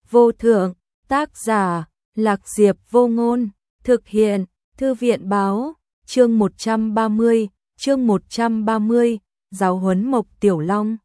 vô thượng, tác giả, Lạc Diệp Vô Ngôn, thực hiện, Thư viện báo, chương 130, giáo huấn Mộc Tiểu Long.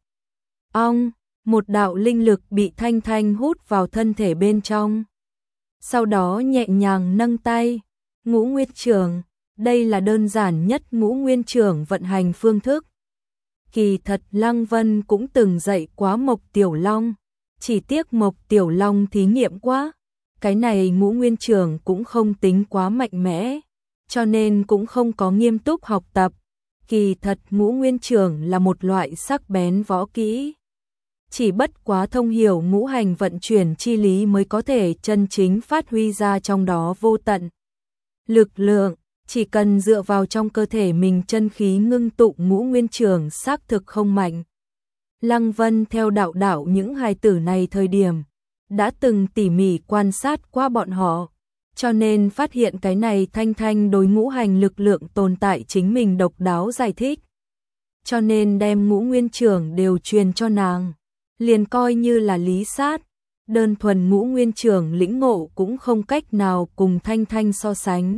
Một đạo linh lực bị Thanh Thanh hút vào thân thể bên trong. Sau đó nhẹ nhàng nâng tay, Ngũ Nguyên Trưởng, đây là đơn giản nhất Ngũ Nguyên Trưởng vận hành phương thức. Kỳ thật Lăng Vân cũng từng dạy quá Mộc Tiểu Long, chỉ tiếc Mộc Tiểu Long thí nghiệm quá, cái này Ngũ Nguyên Trưởng cũng không tính quá mạnh mẽ, cho nên cũng không có nghiêm túc học tập. Kỳ thật Ngũ Nguyên Trưởng là một loại sắc bén võ kỹ, chỉ bất quá thông hiểu ngũ hành vận chuyển chi lý mới có thể chân chính phát huy ra trong đó vô tận lực lượng. Chỉ cần dựa vào trong cơ thể mình chân khí ngưng tụ Ngũ Nguyên Trưởng xác thực không mạnh. Lăng Vân theo đạo những hài tử này thời điểm, đã từng tỉ mỉ quan sát qua bọn họ, cho nên phát hiện cái này Thanh Thanh đối ngũ hành lực lượng tồn tại chính mình độc đáo giải thích. Cho nên đem Ngũ Nguyên Trưởng đều truyền cho nàng, liền coi như là lý sát, đơn thuần Ngũ Nguyên Trưởng lĩnh ngộ cũng không cách nào cùng Thanh Thanh so sánh.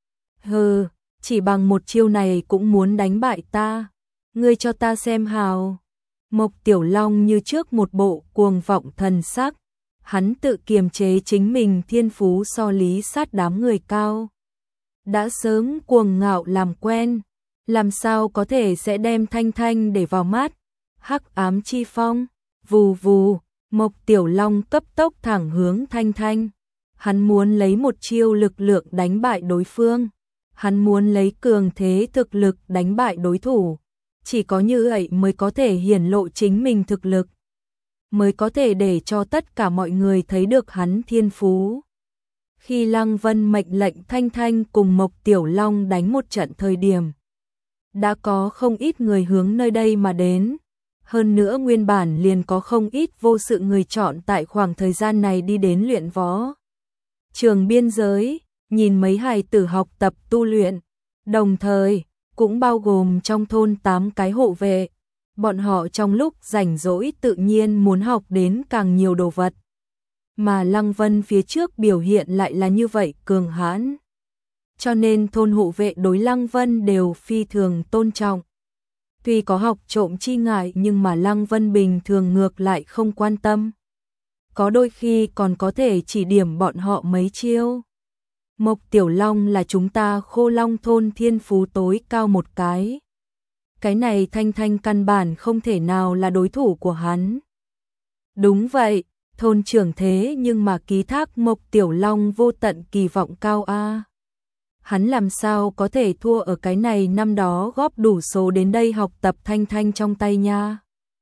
Hừ, chỉ bằng một chiêu này cũng muốn đánh bại ta, ngươi cho ta xem hào. Mộc Tiểu Long như trước một bộ cuồng vọng thần sắc, hắn tự kiềm chế chính mình thiên phú so lý sát đám người cao. Đã sớm cuồng ngạo làm quen, làm sao có thể sẽ đem Thanh Thanh để vào mắt. Hắc ám chi phong, vù vù, Mộc Tiểu Long cấp tốc thẳng hướng Thanh Thanh. Hắn muốn lấy một chiêu lực lượng đánh bại đối phương. Hắn muốn lấy cường thế thực lực đánh bại đối thủ. Chỉ có như vậy mới có thể hiển lộ chính mình thực lực, mới có thể để cho tất cả mọi người thấy được hắn thiên phú. Khi Lăng Vân mệnh lệnh Thanh Thanh cùng Mộc Tiểu Long đánh một trận thời điểm, đã có không ít người hướng nơi đây mà đến. Hơn nữa nguyên bản liền có không ít vô sự người chọn tại khoảng thời gian này đi đến luyện võ trường biên giới, nhìn mấy hài tử học tập tu luyện, đồng thời cũng bao gồm trong thôn 8 cái hộ vệ. Bọn họ trong lúc rảnh rỗi tự nhiên muốn học đến càng nhiều đồ vật. Mà Lăng Vân phía trước biểu hiện lại là như vậy cường hãn. Cho nên thôn hộ vệ đối Lăng Vân đều phi thường tôn trọng. Tuy có học trộm chi ngại nhưng mà Lăng Vân bình thường ngược lại không quan tâm. Có đôi khi còn có thể chỉ điểm bọn họ mấy chiêu. Mộc Tiểu Long là chúng ta Khô Long thôn thiên phú tối cao một cái. Cái này Thanh Thanh căn bản không thể nào là đối thủ của hắn. Đúng vậy, thôn trưởng thế nhưng mà ký thác Mộc Tiểu Long vô tận kỳ vọng cao a. Hắn làm sao có thể thua ở cái này năm đó góp đủ số đến đây học tập Thanh Thanh trong tay nha.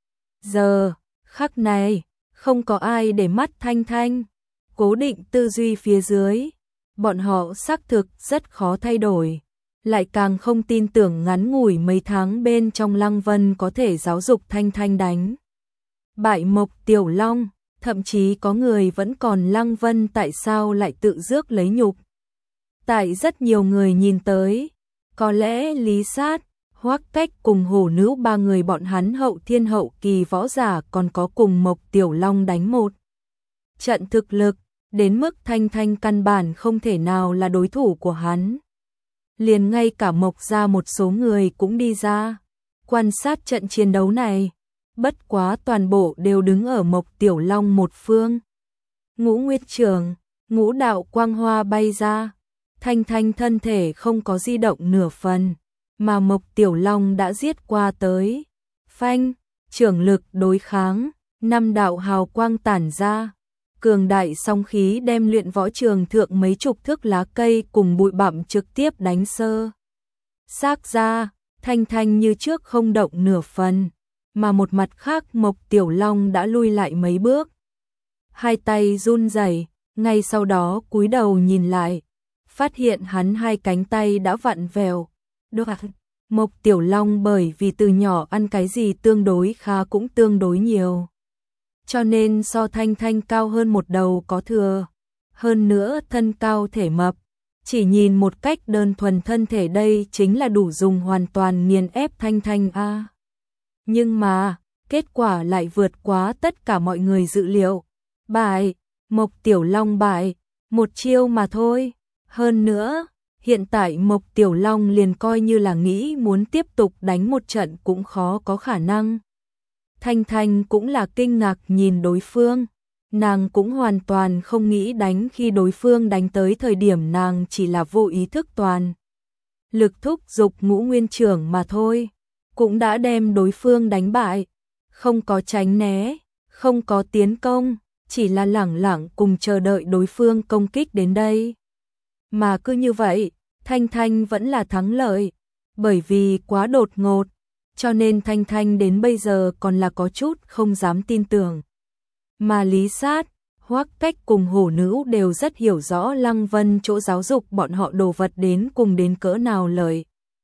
Giờ, khắc này, không có ai để mắt Thanh Thanh. Cố định tư duy phía dưới, bọn họ xác thực rất khó thay đổi. Lại càng không tin tưởng ngắn ngủi mấy tháng bên trong Lăng Vân có thể giáo dục Thanh Thanh đánh bại Mộc Tiểu Long, thậm chí có người vẫn còn Lăng Vân tại sao lại tự rước lấy nhục. Tại rất nhiều người nhìn tới, có lẽ Lý Sát, Hoắc Cách cùng Hổ Nữ ba người bọn hắn hậu thiên hậu kỳ võ giả còn có cùng Mộc Tiểu Long đánh một trận thực lực, đến mức Thanh Thanh căn bản không thể nào là đối thủ của hắn. Liền ngay cả Mộc ra một số người cũng đi ra quan sát trận chiến đấu này, bất quá toàn bộ đều đứng ở Mộc Tiểu Long một phương. Ngũ Nguyên Trưởng, ngũ đạo quang hoa bay ra, Thanh Thanh thân thể không có di động nửa phần, mà Mộc Tiểu Long đã giết qua tới. Phanh, trưởng lực đối kháng, 5 đạo hào quang tản ra. Cường đại song khí đem luyện võ trường thượng mấy chục thước lá cây cùng bụi bặm trực tiếp đánh sơ xác ra. Thanh Thanh như trước không động nửa phần, mà một mặt khác Mộc Tiểu Long đã lui lại mấy bước. Hai tay run rẩy, ngay sau đó cúi đầu nhìn lại, phát hiện hắn hai cánh tay đã vặn vẹo. Mộc Tiểu Long bởi vì từ nhỏ ăn cái gì tương đối khá cũng tương đối nhiều, cho nên so Thanh Thanh cao hơn một đầu có thừa. Hơn nữa thân cao thể mập, chỉ nhìn một cách đơn thuần thân thể đây chính là đủ dùng hoàn toàn nghiền ép Thanh Thanh a. Nhưng mà, kết quả lại vượt quá tất cả mọi người dự liệu. Bại, Mộc Tiểu Long bại, một chiêu mà thôi. Hơn nữa, hiện tại Mộc Tiểu Long liền coi như là nghĩ muốn tiếp tục đánh một trận cũng khó có khả năng. Thanh Thanh cũng là kinh ngạc nhìn đối phương, nàng cũng hoàn toàn không nghĩ đánh khi đối phương đánh tới thời điểm nàng chỉ là vô ý thức toàn. Lực thúc giục Ngũ Nguyên Trưởng mà thôi, cũng đã đem đối phương đánh bại, không có tránh né, không có tiến công, chỉ là lẳng lặng cùng chờ đợi đối phương công kích đến đây. Mà cứ như vậy, Thanh Thanh vẫn là thắng lợi, bởi vì quá đột ngột, cho nên Thanh Thanh đến bây giờ còn là có chút không dám tin tưởng. Mà Lý Sát, Hoắc Cách cùng Hổ Nữ đều rất hiểu rõ Lăng Vân chỗ giáo dục bọn họ đồ vật đến cùng đến cỡ nào lợi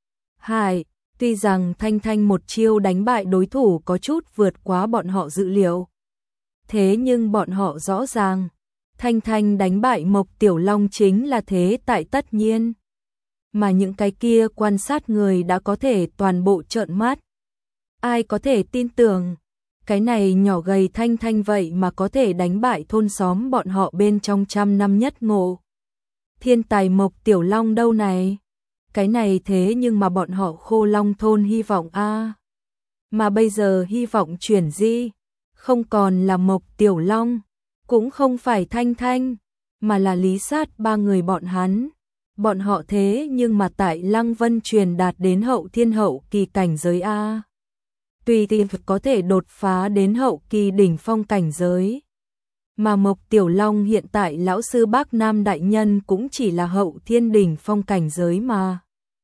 hại. Tuy rằng Thanh Thanh một chiêu đánh bại đối thủ có chút vượt quá bọn họ dự liệu. Thế nhưng bọn họ rõ ràng, Thanh Thanh đánh bại Mộc Tiểu Long chính là thế tại tất nhiên. Mà những cái kia quan sát người đã có thể toàn bộ trợn mắt. Ai có thể tin tưởng, cái này nhỏ gầy Thanh Thanh vậy mà có thể đánh bại thôn xóm bọn họ bên trong trăm năm nhất ngộ. Thiên tài Mộc Tiểu Long đâu này? Cái này thế nhưng mà bọn họ Khô Long thôn hy vọng a. Mà bây giờ hy vọng chuyển di, không còn là Mộc Tiểu Long, cũng không phải Thanh Thanh, mà là Lý Sát ba người bọn hắn. Bọn họ thế nhưng mà tại Lăng Vân truyền đạt đến hậu thiên hậu kỳ cảnh giới a. Tùy tiện có thể đột phá đến hậu kỳ đỉnh phong cảnh giới. Mà Mộc Tiểu Long hiện tại lão sư Bác Nam đại nhân cũng chỉ là hậu thiên đỉnh phong cảnh giới mà.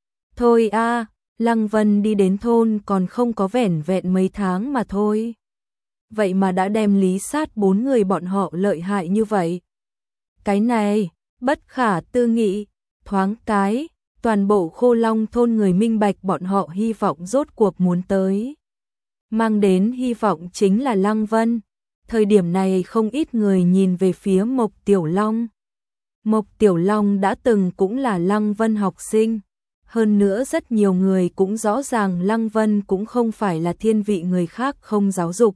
Thôi a, Lăng Vân đi đến thôn còn không có vẻn vẹn mấy tháng mà thôi. Vậy mà đã đem Lý Sát bốn người bọn họ lợi hại như vậy. Cái này, bất khả tư nghị, thoáng cái, toàn bộ Khô Long thôn người minh bạch bọn họ hy vọng rốt cuộc muốn tới. Mang đến hy vọng chính là Lăng Vân. Thời điểm này không ít người nhìn về phía Mộc Tiểu Long. Mộc Tiểu Long đã từng cũng là Lăng Vân học sinh. Hơn nữa rất nhiều người cũng rõ ràng Lăng Vân cũng không phải là thiên vị người khác không giáo dục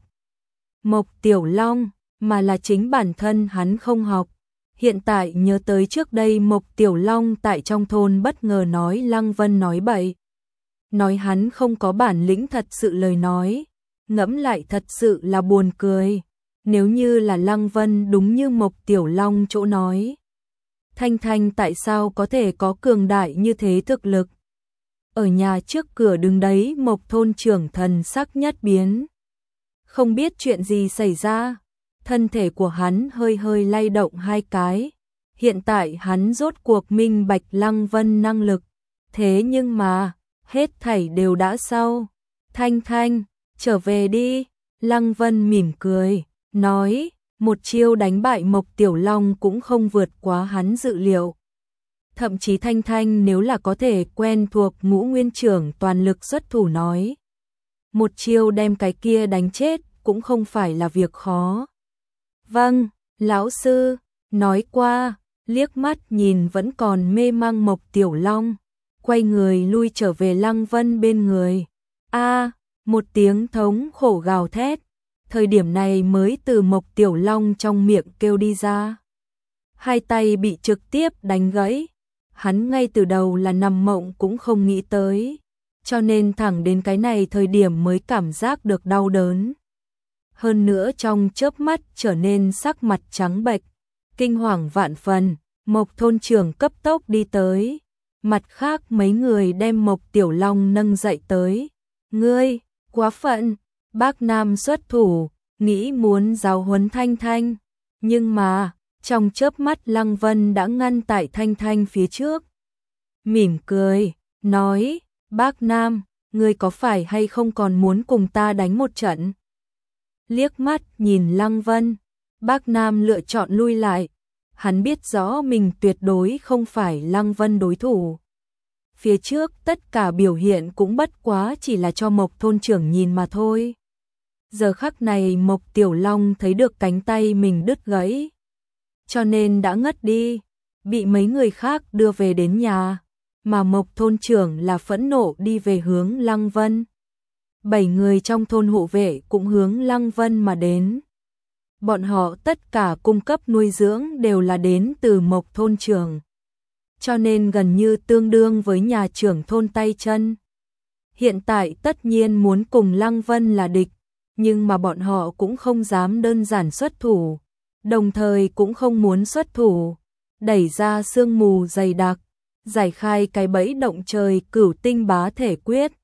Mộc Tiểu Long, mà là chính bản thân hắn không học. Hiện tại nhớ tới trước đây Mộc Tiểu Long tại trong thôn bất ngờ nói Lăng Vân nói bậy. Nói hắn không có bản lĩnh thật sự lời nói. Ngẫm lại thật sự là buồn cười. Nếu như là Lăng Vân đúng như Mộc Tiểu Long chỗ nói. Thanh Thanh tại sao có thể có cường đại như thế thực lực? Ở nhà trước cửa đứng đấy Mộc thôn trưởng thần sắc nhất biến. Không biết chuyện gì xảy ra, thân thể của hắn hơi hơi lay động hai cái. Hiện tại hắn rốt cuộc minh bạch Lăng Vân năng lực. Thế nhưng mà, hết thảy đều đã sau. Thanh Thanh, trở về đi. Lăng Vân mỉm cười, nói, một chiêu đánh bại Mộc Tiểu Long cũng không vượt quá hắn dự liệu. Thậm chí Thanh Thanh nếu là có thể quen thuộc Ngũ Nguyên Trưởng toàn lực xuất thủ nói. Một chiêu đem cái kia đánh chết cũng không phải là việc khó. Vâng, lão sư, nói qua, liếc mắt nhìn vẫn còn mê mang Mộc Tiểu Long. Quay người lui trở về Lăng Vân bên người. A, một tiếng thống khổ gào thét. Thời điểm này mới từ Mộc Tiểu Long trong miệng kêu đi ra. Hai tay bị trực tiếp đánh gãy. Hắn ngay từ đầu là nằm mộng cũng không nghĩ tới. Cho nên thẳng đến cái này thời điểm mới cảm giác được đau đớn. Hơn nữa trong chớp mắt trở nên sắc mặt trắng bệch. Kinh hoàng vạn phần, Mộc thôn trưởng cấp tốc đi tới. Mặt khác mấy người đem Mộc Tiểu Long nâng dậy tới. Ngươi, quá phận, bác Nam xuất thủ, nghĩ muốn giáo huấn Thanh Thanh. Nhưng mà, trong chớp mắt Lăng Vân đã ngăn tại Thanh Thanh phía trước. Mỉm cười, nói, bác Nam, ngươi có phải hay không còn muốn cùng ta đánh một trận? Liếc mắt nhìn Lăng Vân, bác Nam lựa chọn lui lại. Hắn biết rõ mình tuyệt đối không phải Lăng Vân đối thủ. Phía trước tất cả biểu hiện cũng bất quá chỉ là cho Mộc thôn trưởng nhìn mà thôi. Giờ khắc này Mộc Tiểu Long thấy được cánh tay mình đứt gãy. Cho nên đã ngất đi, bị mấy người khác đưa về đến nhà. Mà Mộc thôn trưởng là phẫn nộ đi về hướng Lăng Vân. 7 người trong thôn hộ vệ cũng hướng Lăng Vân mà đến. bọn họ tất cả cung cấp nuôi dưỡng đều là đến từ Mộc thôn trưởng, cho nên gần như tương đương với nhà trưởng thôn tay chân. Hiện tại tất nhiên muốn cùng Lăng Vân là địch, nhưng mà bọn họ cũng không dám đơn giản xuất thủ, đồng thời cũng không muốn xuất thủ, đẩy ra sương mù dày đặc, giải khai cái bẫy động trời Cửu Tinh Bá Thể Quyết,